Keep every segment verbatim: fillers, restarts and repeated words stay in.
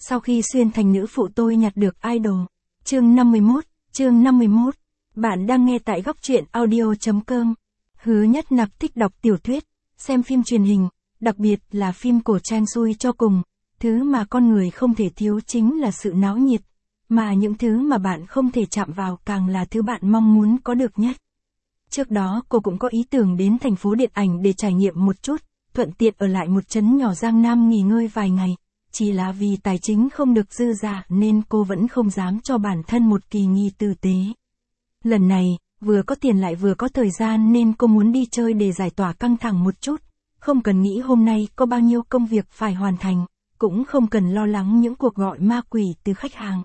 Sau khi xuyên thành nữ phụ tôi nhặt được idol. Chương năm mươi mốt, chương năm mươi mốt. Bạn đang nghe tại góc truyện audio chấm com. Hứa Nhất Nặc thích đọc tiểu thuyết, xem phim truyền hình, đặc biệt là phim cổ trang xui cho cùng. Thứ mà con người không thể thiếu chính là sự náo nhiệt, mà những thứ mà bạn không thể chạm vào càng là thứ bạn mong muốn có được nhất. Trước đó cô cũng có ý tưởng đến thành phố điện ảnh để trải nghiệm một chút, thuận tiện ở lại một trấn nhỏ Giang Nam nghỉ ngơi vài ngày. Chỉ là vì tài chính không được dư dả nên cô vẫn không dám cho bản thân một kỳ nghỉ tử tế. Lần này, vừa có tiền lại vừa có thời gian nên cô muốn đi chơi để giải tỏa căng thẳng một chút. Không cần nghĩ hôm nay có bao nhiêu công việc phải hoàn thành, cũng không cần lo lắng những cuộc gọi ma quỷ từ khách hàng.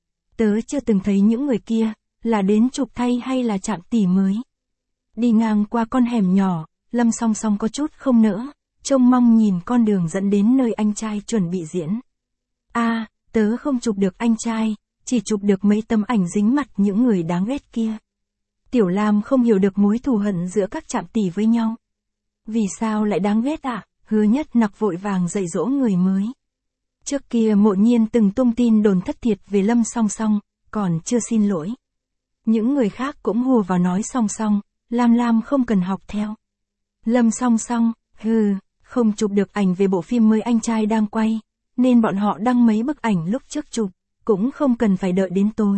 Tớ chưa từng thấy những người kia, là đến chụp thay hay là chạm tỉ mới. Đi ngang qua con hẻm nhỏ, Lâm Song Song có chút không nỡ, trông mong nhìn con đường dẫn đến nơi anh trai chuẩn bị diễn. A, à, tớ không chụp được anh trai, chỉ chụp được mấy tấm ảnh dính mặt những người đáng ghét kia. Tiểu Lam không hiểu được mối thù hận giữa các trạm tỷ với nhau. Vì sao lại đáng ghét à? Hứa Nhất Nặc vội vàng dạy dỗ người mới. Trước kia Mộ Nhiên từng tung tin đồn thất thiệt về Lâm Song Song, còn chưa xin lỗi. Những người khác cũng hùa vào nói song song, Lam Lam không cần học theo. Lâm Song Song, hừ, không chụp được ảnh về bộ phim mới anh trai đang quay, nên bọn họ đăng mấy bức ảnh lúc trước chụp, cũng không cần phải đợi đến tối.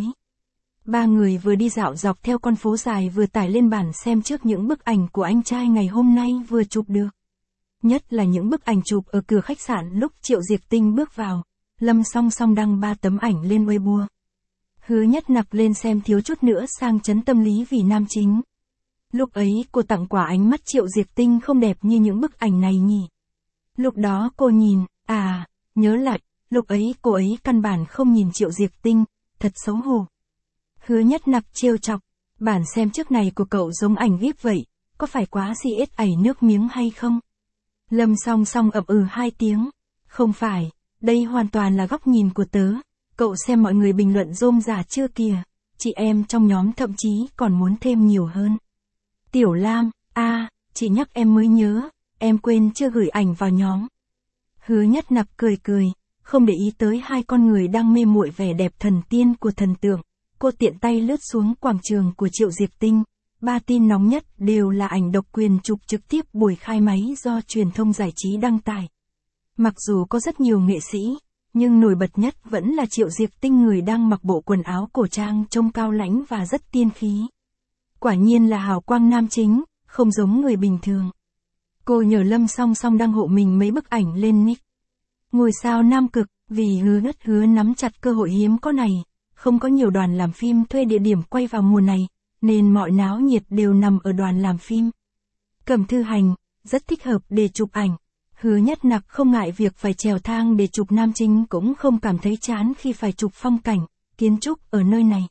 Ba người vừa đi dạo dọc theo con phố dài vừa tải lên bản xem trước những bức ảnh của anh trai ngày hôm nay vừa chụp được. Nhất là những bức ảnh chụp ở cửa khách sạn lúc Triệu Diệp Tinh bước vào, Lâm Song Song đăng ba tấm ảnh lên Weibo. Hứa Nhất Nặc lên xem thiếu chút nữa sang chấn tâm lý vì nam chính. Lúc ấy cô tặng quà ánh mắt Triệu Diệp Tinh không đẹp như những bức ảnh này nhỉ. Lúc đó cô nhìn, à, nhớ lại, lúc ấy cô ấy căn bản không nhìn Triệu Diệp Tinh, thật xấu hổ. Hứa Nhất Nặc trêu chọc, bản xem trước này của cậu giống ảnh vê i pê vậy, có phải quá xì ết ẩy nước miếng hay không? Lâm Song Song ậm ừ hai tiếng, không phải, đây hoàn toàn là góc nhìn của tớ, cậu xem mọi người bình luận rôm rả chưa kìa, chị em trong nhóm thậm chí còn muốn thêm nhiều hơn. Tiểu Lam, a, à, chị nhắc em mới nhớ, em quên chưa gửi ảnh vào nhóm. Hứa Nhất Nặc cười cười, không để ý tới hai con người đang mê muội vẻ đẹp thần tiên của thần tượng. Cô tiện tay lướt xuống quảng trường của Triệu Diệp Tinh. Ba tin nóng nhất đều là ảnh độc quyền chụp trực tiếp buổi khai máy do truyền thông giải trí đăng tải. Mặc dù có rất nhiều nghệ sĩ, nhưng nổi bật nhất vẫn là Triệu Diệp Tinh, người đang mặc bộ quần áo cổ trang trông cao lãnh và rất tiên khí. Quả nhiên là hào quang nam chính, không giống người bình thường. Cô nhờ Lâm Song Song đăng hộ mình mấy bức ảnh lên nick Ngôi sao nam cực, vì hứa ngất hứa nắm chặt cơ hội hiếm có này. Không có nhiều đoàn làm phim thuê địa điểm quay vào mùa này, nên mọi náo nhiệt đều nằm ở đoàn làm phim. Cẩm Thư Hành, rất thích hợp để chụp ảnh. Hứa Nhất Nặc không ngại việc phải trèo thang để chụp nam chính, cũng không cảm thấy chán khi phải chụp phong cảnh, kiến trúc ở nơi này.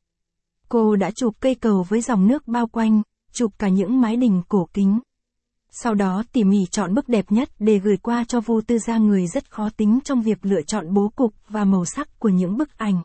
Cô đã chụp cây cầu với dòng nước bao quanh, chụp cả những mái đình cổ kính. Sau đó tỉ mỉ chọn bức đẹp nhất để gửi qua cho Vu Tư Gia, người rất khó tính trong việc lựa chọn bố cục và màu sắc của những bức ảnh.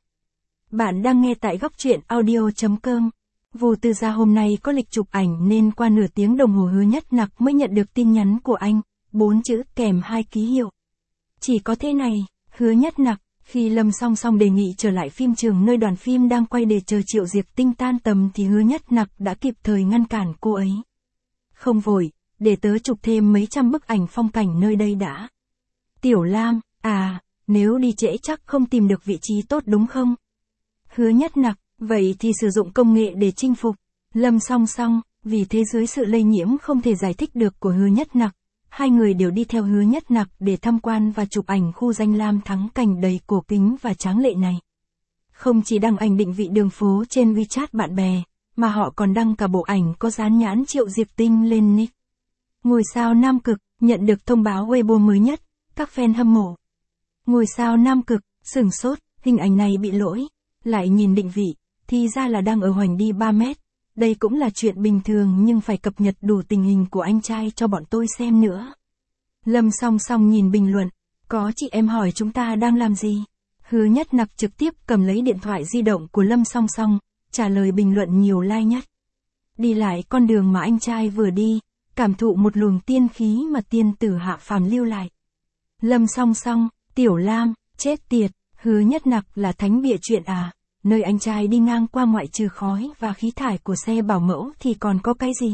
Bạn đang nghe tại góc truyện audio chấm com. Vu Tư Gia hôm nay có lịch chụp ảnh nên qua nửa tiếng đồng hồ Hứa Nhất Nặc mới nhận được tin nhắn của anh, bốn chữ kèm hai ký hiệu. Chỉ có thế này, Hứa Nhất Nặc, khi Lâm Song Song đề nghị trở lại phim trường nơi đoàn phim đang quay để chờ Triệu Diệp Tinh tan tầm thì Hứa Nhất Nặc đã kịp thời ngăn cản cô ấy. Không vội, để tớ chụp thêm mấy trăm bức ảnh phong cảnh nơi đây đã. Tiểu Lam, à, nếu đi trễ chắc không tìm được vị trí tốt đúng không? Hứa Nhất Nặc, vậy thì sử dụng công nghệ để chinh phục. Lâm Song Song, vì thế dưới sự lây nhiễm không thể giải thích được của Hứa Nhất Nặc, hai người đều đi theo Hứa Nhất Nặc để tham quan và chụp ảnh khu danh lam thắng cảnh đầy cổ kính và tráng lệ này. Không chỉ đăng ảnh định vị đường phố trên WeChat bạn bè, mà họ còn đăng cả bộ ảnh có dán nhãn Triệu Diệp Tinh lên nick Ngôi sao nam cực, nhận được thông báo Weibo mới nhất, các fan hâm mộ. Ngôi sao nam cực, sửng sốt, hình ảnh này bị lỗi. Lại nhìn định vị, thì ra là đang ở hoành đi ba mét. Đây cũng là chuyện bình thường nhưng phải cập nhật đủ tình hình của anh trai cho bọn tôi xem nữa. Lâm Song Song nhìn bình luận, có chị em hỏi chúng ta đang làm gì? Hứa Nhất Nặc trực tiếp cầm lấy điện thoại di động của Lâm Song Song, trả lời bình luận nhiều like nhất. Đi lại con đường mà anh trai vừa đi, cảm thụ một luồng tiên khí mà tiên tử hạ phàm lưu lại. Lâm Song Song, Tiểu Lam, chết tiệt. Hứa Nhất Nặc là thánh bịa chuyện à, nơi anh trai đi ngang qua ngoại trừ khói và khí thải của xe bảo mẫu thì còn có cái gì?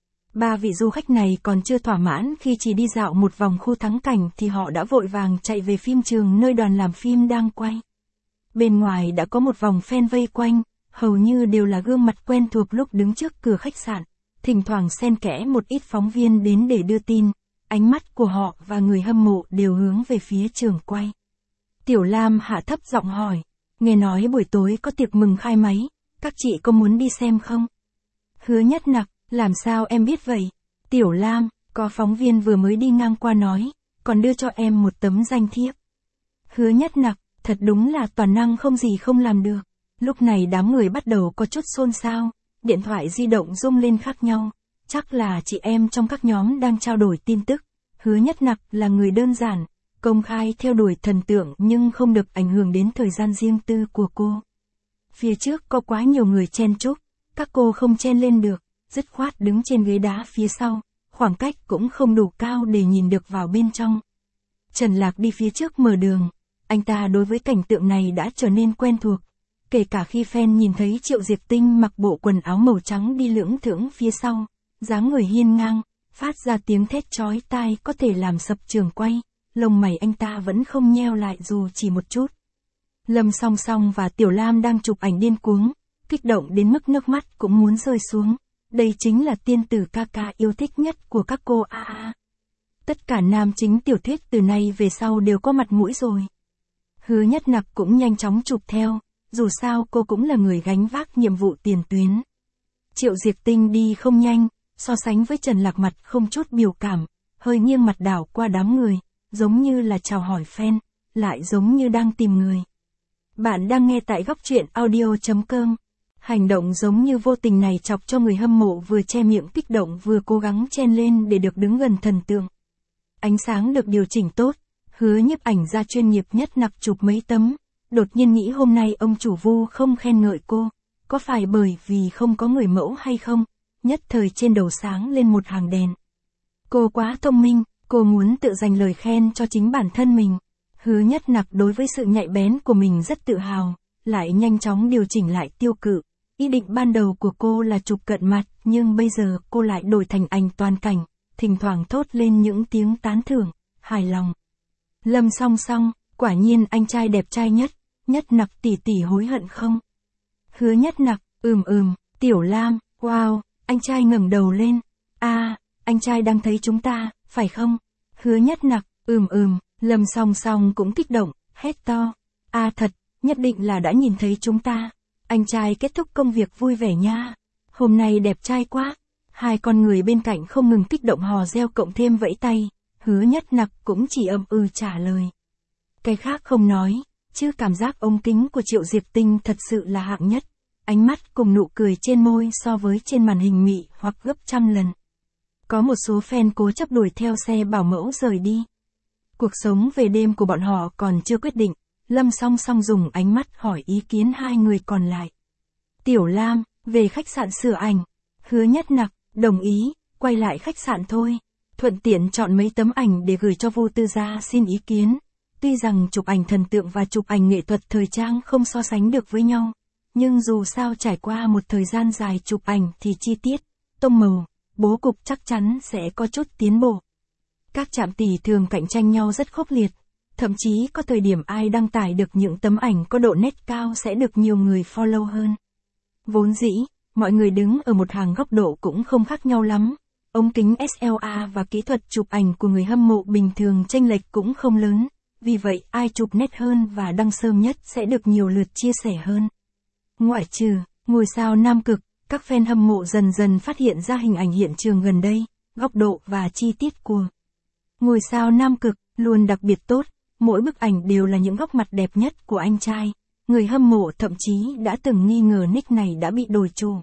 Ba vị du khách này còn chưa thỏa mãn khi chỉ đi dạo một vòng khu thắng cảnh thì họ đã vội vàng chạy về phim trường nơi đoàn làm phim đang quay. Bên ngoài đã có một vòng fan vây quanh, hầu như đều là gương mặt quen thuộc lúc đứng trước cửa khách sạn, thỉnh thoảng xen kẽ một ít phóng viên đến để đưa tin, ánh mắt của họ và người hâm mộ đều hướng về phía trường quay. Tiểu Lam hạ thấp giọng hỏi, nghe nói buổi tối có tiệc mừng khai máy, các chị có muốn đi xem không? Hứa Nhất Nặc, làm sao em biết vậy? Tiểu Lam, có phóng viên vừa mới đi ngang qua nói, còn đưa cho em một tấm danh thiếp. Hứa Nhất Nặc, thật đúng là toàn năng không gì không làm được. Lúc này đám người bắt đầu có chút xôn xao, điện thoại di động rung lên khác nhau, chắc là chị em trong các nhóm đang trao đổi tin tức. Hứa Nhất Nặc là người đơn giản, công khai theo đuổi thần tượng nhưng không được ảnh hưởng đến thời gian riêng tư của cô. Phía trước có quá nhiều người chen chúc, các cô không chen lên được, dứt khoát đứng trên ghế đá phía sau, khoảng cách cũng không đủ cao để nhìn được vào bên trong. Trần Lạc đi phía trước mở đường, anh ta đối với cảnh tượng này đã trở nên quen thuộc, kể cả khi fan nhìn thấy Triệu Diệp Tinh mặc bộ quần áo màu trắng đi lưỡng thưởng phía sau, dáng người hiên ngang, phát ra tiếng thét chói tai có thể làm sập trường quay, lông mày anh ta vẫn không nheo lại dù chỉ một chút. Lâm Song Song và Tiểu Lam đang chụp ảnh điên cuống, kích động đến mức nước mắt cũng muốn rơi xuống. Đây chính là tiên tử ca ca yêu thích nhất của các cô a à à. Tất cả nam chính tiểu thuyết từ nay về sau đều có mặt mũi rồi. Hứa Nhất Nặc cũng nhanh chóng chụp theo, dù sao cô cũng là người gánh vác nhiệm vụ tiền tuyến. Triệu Diệp Tinh đi không nhanh, so sánh với Trần Lạc mặt không chút biểu cảm, hơi nghiêng mặt đảo qua đám người, giống như là chào hỏi fan, lại giống như đang tìm người. Bạn đang nghe tại góc truyện audio chấm com. Hành động giống như vô tình này chọc cho người hâm mộ vừa che miệng kích động vừa cố gắng chen lên để được đứng gần thần tượng. Ánh sáng được điều chỉnh tốt, Hứa nhiếp ảnh gia chuyên nghiệp Nhất Nặc chụp mấy tấm, đột nhiên nghĩ hôm nay ông chủ Vu không khen ngợi cô, có phải bởi vì không có người mẫu hay không? Nhất thời trên đầu sáng lên một hàng đèn. Cô quá thông minh, cô muốn tự dành lời khen cho chính bản thân mình. Hứa Nhất Nặc đối với sự nhạy bén của mình rất tự hào, lại nhanh chóng điều chỉnh lại tiêu cự. Ý định ban đầu của cô là chụp cận mặt, nhưng bây giờ cô lại đổi thành ảnh toàn cảnh, thỉnh thoảng thốt lên những tiếng tán thưởng, hài lòng. Lâm Song Song, quả nhiên anh trai đẹp trai nhất, Nhất Nặc tỷ tỷ hối hận không? Hứa Nhất Nặc, ừm ừm, Tiểu Lam, wow, anh trai ngẩng đầu lên, a, à, anh trai đang thấy chúng ta, phải không? Hứa Nhất Nặc, ừm ừm, Lâm Song Song cũng kích động, hét to, a à, thật, nhất định là đã nhìn thấy chúng ta. Anh trai kết thúc công việc vui vẻ nha. Hôm nay đẹp trai quá. Hai con người bên cạnh không ngừng kích động hò reo cộng thêm vẫy tay. Hứa Nhất Nặc cũng chỉ ậm ừ trả lời. Cái khác không nói, chứ cảm giác ống kính của Triệu Diệp Tinh thật sự là hạng nhất. Ánh mắt cùng nụ cười trên môi so với trên màn hình mị hoặc gấp trăm lần. Có một số fan cố chấp đuổi theo xe bảo mẫu rời đi. Cuộc sống về đêm của bọn họ còn chưa quyết định. Lâm Song Song dùng ánh mắt hỏi ý kiến hai người còn lại. Tiểu Lam, về khách sạn sửa ảnh. Hứa Nhất Nặc, đồng ý, quay lại khách sạn thôi. Thuận tiện chọn mấy tấm ảnh để gửi cho Vu Tư Gia xin ý kiến. Tuy rằng chụp ảnh thần tượng và chụp ảnh nghệ thuật thời trang không so sánh được với nhau. Nhưng dù sao trải qua một thời gian dài chụp ảnh thì chi tiết, tông màu, bố cục chắc chắn sẽ có chút tiến bộ. Các trạm tỷ thường cạnh tranh nhau rất khốc liệt. Thậm chí có thời điểm ai đăng tải được những tấm ảnh có độ nét cao sẽ được nhiều người follow hơn. Vốn dĩ, mọi người đứng ở một hàng góc độ cũng không khác nhau lắm. Ống kính ét lờ a và kỹ thuật chụp ảnh của người hâm mộ bình thường chênh lệch cũng không lớn. Vì vậy ai chụp nét hơn và đăng sớm nhất sẽ được nhiều lượt chia sẻ hơn. Ngoại trừ, ngôi sao Nam Cực, các fan hâm mộ dần dần phát hiện ra hình ảnh hiện trường gần đây, góc độ và chi tiết của ngôi sao Nam Cực luôn đặc biệt tốt. Mỗi bức ảnh đều là những góc mặt đẹp nhất của anh trai. Người hâm mộ thậm chí đã từng nghi ngờ nick này đã bị đổi chủ.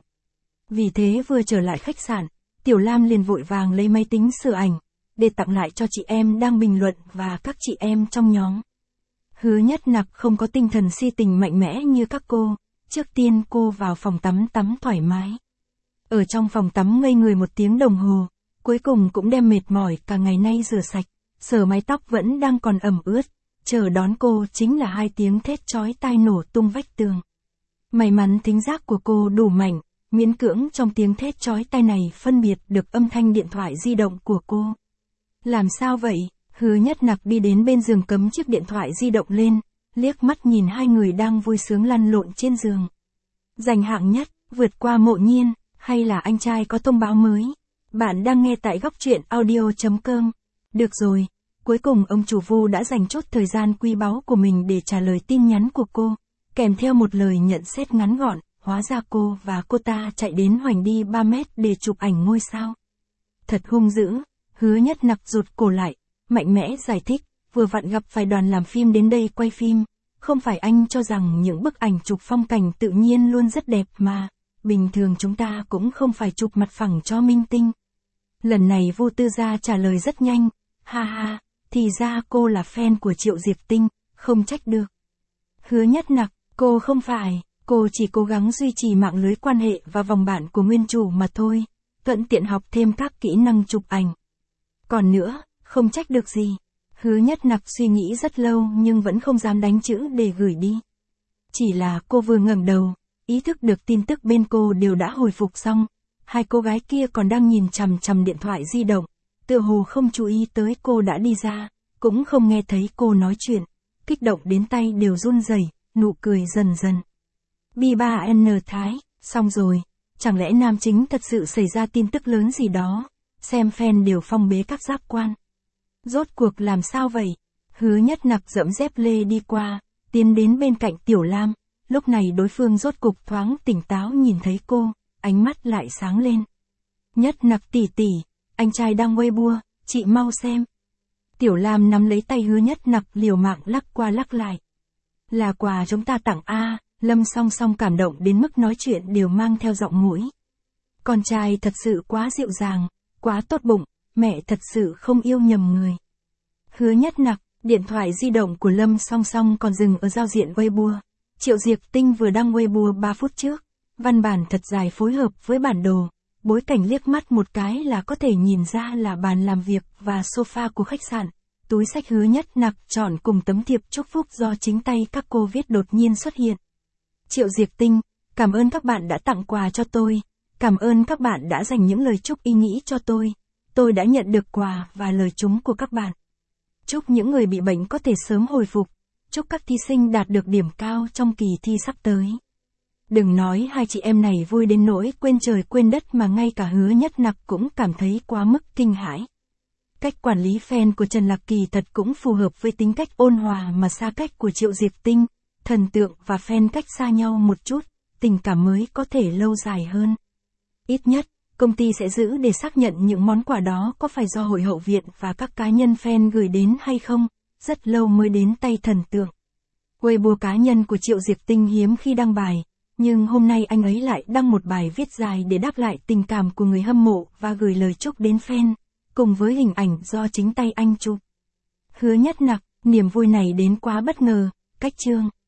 Vì thế vừa trở lại khách sạn, Tiểu Lam liền vội vàng lấy máy tính sửa ảnh, để tặng lại cho chị em đang bình luận và các chị em trong nhóm. Hứa Nhất Nặc không có tinh thần si tình mạnh mẽ như các cô. Trước tiên cô vào phòng tắm tắm thoải mái. Ở trong phòng tắm ngây người một tiếng đồng hồ, cuối cùng cũng đem mệt mỏi cả ngày nay rửa sạch. Sờ mái tóc vẫn đang còn ẩm ướt, chờ đón cô chính là hai tiếng thét chói tai nổ tung vách tường. May mắn thính giác của cô đủ mạnh, miễn cưỡng trong tiếng thét chói tai này phân biệt được âm thanh điện thoại di động của cô. Làm sao vậy? Hứa Nhất Nặc đi đến bên giường cấm chiếc điện thoại di động lên, liếc mắt nhìn hai người đang vui sướng lăn lộn trên giường. Giành hạng nhất, vượt qua Mộ Nhiên, hay là anh trai có thông báo mới? Bạn đang nghe tại góc truyện audio chấm com. Được rồi, cuối cùng ông chủ Vu đã dành chút thời gian quý báu của mình để trả lời tin nhắn của cô, kèm theo một lời nhận xét ngắn gọn, hóa ra cô và cô ta chạy đến Hoành đi ba mét để chụp ảnh ngôi sao. Thật hung dữ, Hứa Nhất Nặc rụt cổ lại, mạnh mẽ giải thích, vừa vặn gặp phải đoàn làm phim đến đây quay phim, không phải anh cho rằng những bức ảnh chụp phong cảnh tự nhiên luôn rất đẹp mà, bình thường chúng ta cũng không phải chụp mặt phẳng cho minh tinh. Lần này Vu Tư Gia trả lời rất nhanh, ha ha, thì ra cô là fan của Triệu Diệp Tinh, không trách được. Hứa Nhất Nặc, cô không phải, cô chỉ cố gắng duy trì mạng lưới quan hệ và vòng bạn của nguyên chủ mà thôi, thuận tiện học thêm các kỹ năng chụp ảnh. Còn nữa, không trách được gì. Hứa Nhất Nặc suy nghĩ rất lâu nhưng vẫn không dám đánh chữ để gửi đi. Chỉ là cô vừa ngẩng đầu, ý thức được tin tức bên cô đều đã hồi phục xong, hai cô gái kia còn đang nhìn chằm chằm điện thoại di động, tựa hồ không chú ý tới cô đã đi ra, cũng không nghe thấy cô nói chuyện, kích động đến tay đều run rẩy, nụ cười dần dần. Bi ba N Thái, xong rồi, chẳng lẽ nam chính thật sự xảy ra tin tức lớn gì đó, xem fan đều phong bế các giác quan. Rốt cuộc làm sao vậy? Hứa Nhất Nặc dẫm dép lê đi qua, tiến đến bên cạnh Tiểu Lam, lúc này đối phương rốt cục thoáng tỉnh táo nhìn thấy cô, ánh mắt lại sáng lên. Nhất Nặc tỷ tỷ, anh trai đang Weibo, chị mau xem. Tiểu Lam nắm lấy tay Hứa Nhất Nặc liều mạng lắc qua lắc lại. Là quà chúng ta tặng a. Lâm Song Song cảm động đến mức nói chuyện đều mang theo giọng mũi. Con trai thật sự quá dịu dàng, quá tốt bụng, mẹ thật sự không yêu nhầm người. Hứa Nhất Nặc, điện thoại di động của Lâm Song Song còn dừng ở giao diện Weibo. Triệu Diệp Tinh vừa đăng Weibo ba phút trước, văn bản thật dài phối hợp với bản đồ, bối cảnh liếc mắt một cái là có thể nhìn ra là bàn làm việc và sofa của khách sạn. Túi xách Hứa Nhất Nặc chọn cùng tấm thiệp chúc phúc do chính tay các cô viết đột nhiên xuất hiện. Triệu Diệp Tinh, cảm ơn các bạn đã tặng quà cho tôi, cảm ơn các bạn đã dành những lời chúc ý nghĩ cho tôi, tôi đã nhận được quà và lời chúc của các bạn. Chúc những người bị bệnh có thể sớm hồi phục, chúc các thí sinh đạt được điểm cao trong kỳ thi sắp tới. Đừng nói hai chị em này vui đến nỗi quên trời quên đất mà ngay cả Hứa Nhất Nặc cũng cảm thấy quá mức kinh hãi. Cách quản lý fan của Trần Lạc Kỳ thật cũng phù hợp với tính cách ôn hòa mà xa cách của Triệu Diệp Tinh, thần tượng và fan cách xa nhau một chút, tình cảm mới có thể lâu dài hơn. Ít nhất, công ty sẽ giữ để xác nhận những món quà đó có phải do hội hậu viện và các cá nhân fan gửi đến hay không, rất lâu mới đến tay thần tượng. Weibo cá nhân của Triệu Diệp Tinh hiếm khi đăng bài, nhưng hôm nay anh ấy lại đăng một bài viết dài để đáp lại tình cảm của người hâm mộ và gửi lời chúc đến fan, cùng với hình ảnh do chính tay anh chụp. Hứa Nhất Nặc, niềm vui này đến quá bất ngờ, cách chương.